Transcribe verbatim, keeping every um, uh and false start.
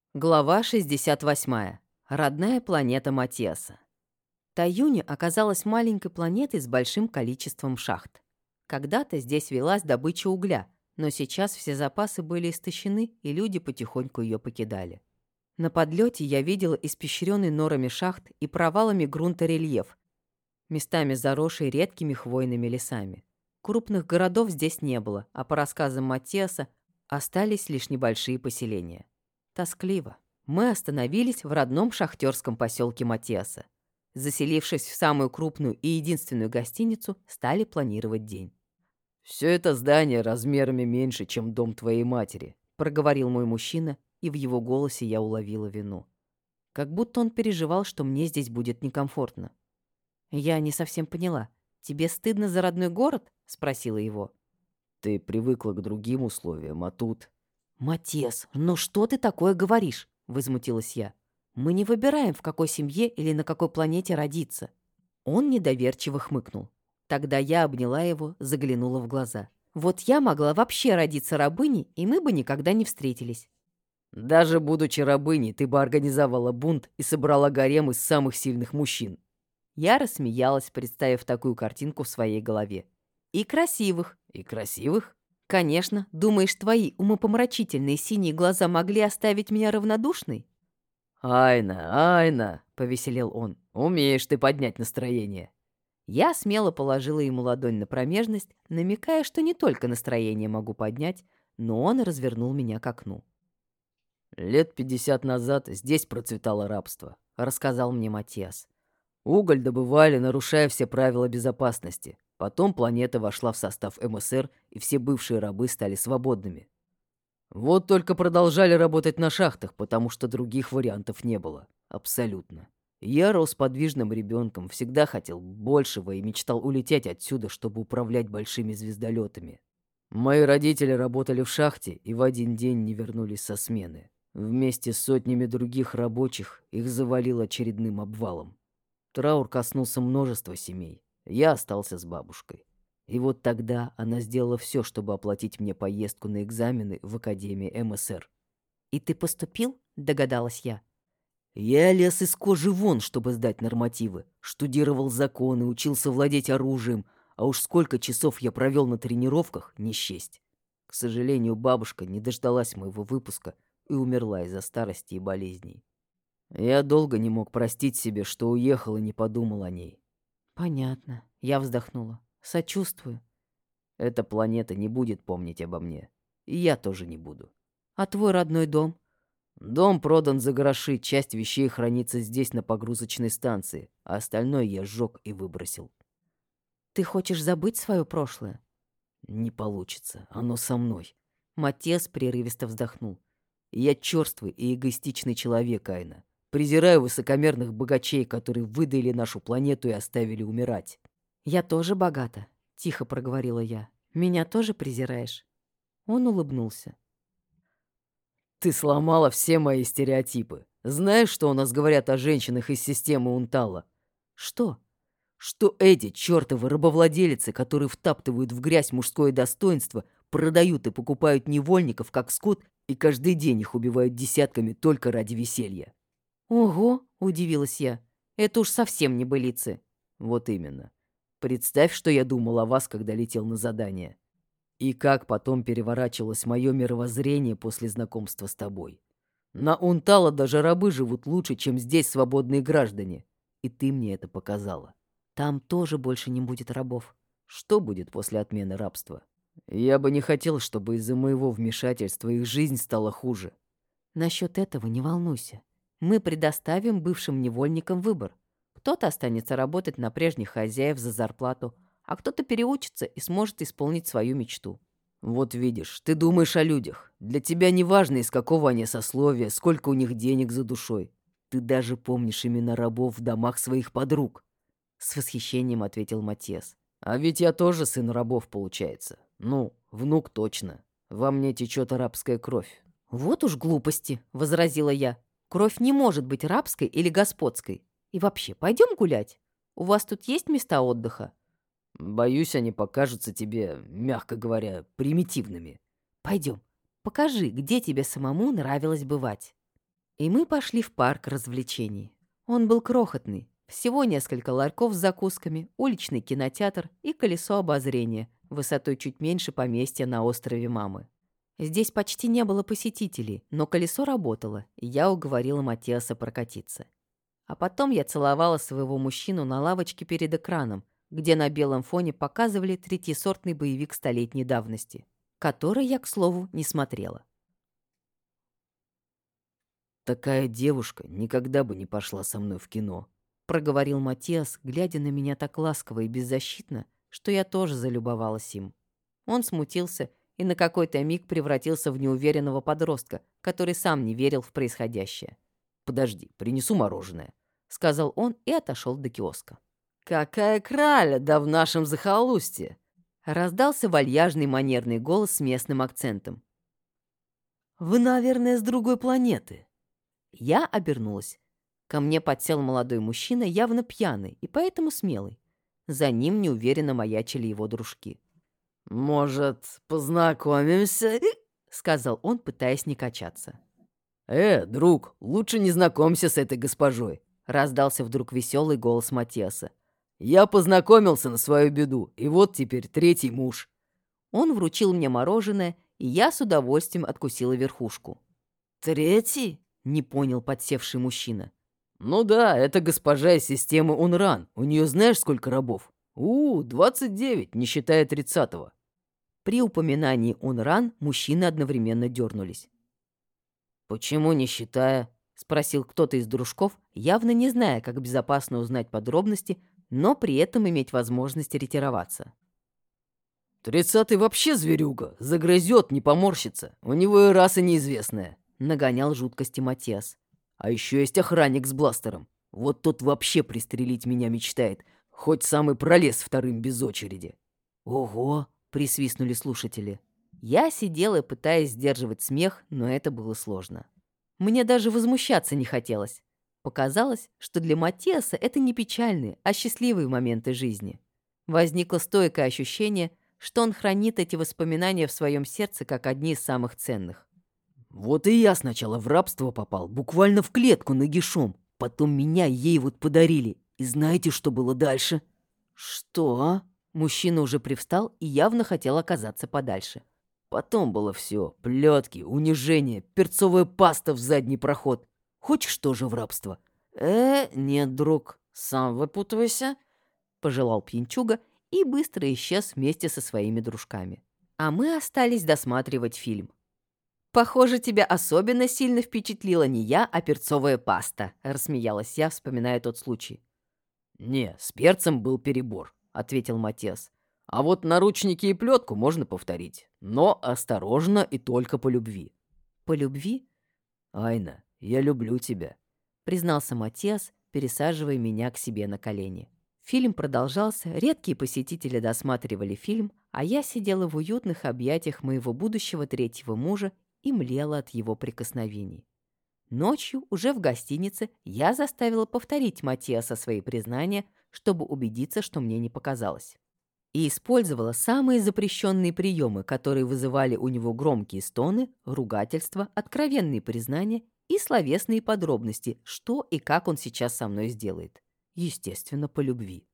Глава шестьдесят восьмая. Родная планета Матиаса. Таюни оказалась маленькой планетой с большим количеством шахт. Когда-то здесь велась добыча угля, но сейчас все запасы были истощены, и люди потихоньку ее покидали. На подлете я видела испещренный норами шахт и провалами грунта рельеф, местами заросший редкими хвойными лесами. Крупных городов здесь не было, а по рассказам Матиаса остались лишь небольшие поселения. Тоскливо. Мы остановились в родном шахтерском поселке Матиаса. Заселившись в самую крупную и единственную гостиницу, стали планировать день. «Все это здание размерами меньше, чем дом твоей матери», Проговорил мой мужчина, и в его голосе я уловила вину. Как будто он переживал, что мне здесь будет некомфортно. Я не совсем поняла. «Тебе стыдно за родной город?» — спросила его. «Ты привыкла к другим условиям, а тут...» «Матес, ну что ты такое говоришь?» — возмутилась я. «Мы не выбираем, в какой семье или на какой планете родиться». Он недоверчиво хмыкнул. Тогда я обняла его, заглянула в глаза. «Вот я могла вообще родиться рабыней, и мы бы никогда не встретились». «Даже будучи рабыней, ты бы организовала бунт и собрала гарем из самых сильных мужчин». Я рассмеялась, представив такую картинку в своей голове. «И красивых». «И красивых?» «Конечно. Думаешь, твои умопомрачительные синие глаза могли оставить меня равнодушной?» «Айна, Айна!» — повеселел он. «Умеешь ты поднять настроение». Я смело положила ему ладонь на промежность, намекая, что не только настроение могу поднять, но он развернул меня к окну. «Лет пятьдесят назад здесь процветало рабство», — рассказал мне Матиас. «Уголь добывали, нарушая все правила безопасности. Потом планета вошла в состав эм эс эр, и все бывшие рабы стали свободными. Вот только продолжали работать на шахтах, потому что других вариантов не было. Абсолютно. Я рос подвижным ребенком, всегда хотел большего и мечтал улететь отсюда, чтобы управлять большими звездолетами. Мои родители работали в шахте и в один день не вернулись со смены. Вместе с сотнями других рабочих их завалило очередным обвалом. Траур коснулся множества семей. Я остался с бабушкой. И вот тогда она сделала все, чтобы оплатить мне поездку на экзамены в Академии эм эс эр. «И ты поступил?» — догадалась я. Я лез из кожи вон, чтобы сдать нормативы. Штудировал законы, учился владеть оружием, а уж сколько часов я провел на тренировках, не счесть. К сожалению, бабушка не дождалась моего выпуска и умерла из-за старости и болезней. Я долго не мог простить себе, что уехал и не подумал о ней. «Понятно». Я вздохнула. «Сочувствую». Эта планета не будет помнить обо мне. И я тоже не буду. «А твой родной дом?» Дом продан за гроши, часть вещей хранится здесь на погрузочной станции, а остальное я сжег и выбросил. «Ты хочешь забыть свое прошлое?» Не получится, оно со мной. Матес прерывисто вздохнул. Я черствый и эгоистичный человек, Айна. Презираю высокомерных богачей, которые выдаили нашу планету и оставили умирать. «Я тоже богата», — тихо проговорила я. «Меня тоже презираешь?» Он улыбнулся. Ты сломала все мои стереотипы. Знаешь, что у нас говорят о женщинах из системы Унтала? «Что?» Что эти чертовы рабовладелицы, которые втаптывают в грязь мужское достоинство, продают и покупают невольников, как скот, и каждый день их убивают десятками только ради веселья. «Ого!» — удивилась я. «Это уж совсем не былицы». Вот именно. Представь, что я думал о вас, когда летел на задание. И как потом переворачивалось мое мировоззрение после знакомства с тобой. На Унтала даже рабы живут лучше, чем здесь свободные граждане. И ты мне это показала. «Там тоже больше не будет рабов». Что будет после отмены рабства? Я бы не хотел, чтобы из-за моего вмешательства их жизнь стала хуже. «Насчет этого не волнуйся. Мы предоставим бывшим невольникам выбор. Кто-то останется работать на прежних хозяев за зарплату, а кто-то переучится и сможет исполнить свою мечту». Вот видишь, ты думаешь о людях. Для тебя не важно, из какого они сословия, сколько у них денег за душой. Ты даже помнишь имена рабов в домах своих подруг. С восхищением ответил Матиас. А ведь я тоже сын рабов, получается. Ну, внук точно. Во мне течет арабская кровь. «Вот уж глупости», — возразила я. «Кровь не может быть рабской или господской. И вообще, пойдем гулять? У вас тут есть места отдыха?» Боюсь, они покажутся тебе, мягко говоря, примитивными. «Пойдем. Покажи, где тебе самому нравилось бывать». И мы пошли в парк развлечений. Он был крохотный, всего несколько ларьков с закусками, уличный кинотеатр и колесо обозрения, высотой чуть меньше поместья на острове Мамы. Здесь почти не было посетителей, но колесо работало, и я уговорила Матиаса прокатиться. А потом я целовала своего мужчину на лавочке перед экраном, где на белом фоне показывали третьесортный боевик столетней давности, который я, к слову, не смотрела. «Такая девушка никогда бы не пошла со мной в кино», — проговорил Матиас, глядя на меня так ласково и беззащитно, что я тоже залюбовалась им. Он смутился и на какой-то миг превратился в неуверенного подростка, который сам не верил в происходящее. «Подожди, принесу мороженое», — сказал он и отошел до киоска. «Какая краля, да в нашем захолустье!» — раздался вальяжный манерный голос с местным акцентом. «Вы, наверное, с другой планеты». Я обернулась. Ко мне подсел молодой мужчина, явно пьяный и поэтому смелый. За ним неуверенно маячили его дружки. «Может, познакомимся?» — сказал он, пытаясь не качаться. «Э, друг, лучше не знакомься с этой госпожой», — раздался вдруг веселый голос Матиаса. «Я познакомился на свою беду, и вот теперь третий муж». Он вручил мне мороженое, и я с удовольствием откусила верхушку. «Третий?» — не понял подсевший мужчина. «Ну да, это госпожа из системы Унран. У нее знаешь, сколько рабов? У, двадцать девять, не считая тридцатого». При упоминании Унран мужчины одновременно дернулись. «Почему не считая?» — спросил кто-то из дружков, явно не зная, как безопасно узнать подробности, но при этом иметь возможность ретироваться. «Тридцатый вообще зверюга, загрызет, не поморщится. У него и раса неизвестная», — нагонял жуткости Матиас. «А еще есть охранник с бластером. Вот тот вообще пристрелить меня мечтает, хоть самый пролез вторым без очереди». «Ого!» — присвистнули слушатели. Я сидела, пытаясь сдерживать смех, но это было сложно. Мне даже возмущаться не хотелось. Показалось, что для Матиаса это не печальные, а счастливые моменты жизни. Возникло стойкое ощущение, что он хранит эти воспоминания в своем сердце как одни из самых ценных. «Вот и я сначала в рабство попал, буквально в клетку нагишом. Потом меня ей вот подарили. И знаете, что было дальше?» «Что?» Мужчина уже привстал и явно хотел оказаться подальше. «Потом было все. Плетки, унижение, перцовая паста в задний проход. Хочешь тоже в рабство?» «Э, нет, друг, сам выпутывайся», — пожелал пьянчуга и быстро исчез вместе со своими дружками. А мы остались досматривать фильм. «Похоже, тебя особенно сильно впечатлила не я, а перцовая паста», — рассмеялась я, вспоминая тот случай. «Не, с перцем был перебор», — ответил Матиас. «А вот наручники и плетку можно повторить. Но осторожно и только по любви». «По любви?» «Айна, я люблю тебя», — признался Матиас, пересаживая меня к себе на колени. Фильм продолжался, редкие посетители досматривали фильм, а я сидела в уютных объятиях моего будущего третьего мужа и млела от его прикосновений. Ночью, уже в гостинице, я заставила повторить Матиаса свои признания, чтобы убедиться, что мне не показалось. И использовала самые запрещенные приемы, которые вызывали у него громкие стоны, ругательства, откровенные признания и словесные подробности, что и как он сейчас со мной сделает. Естественно, по любви.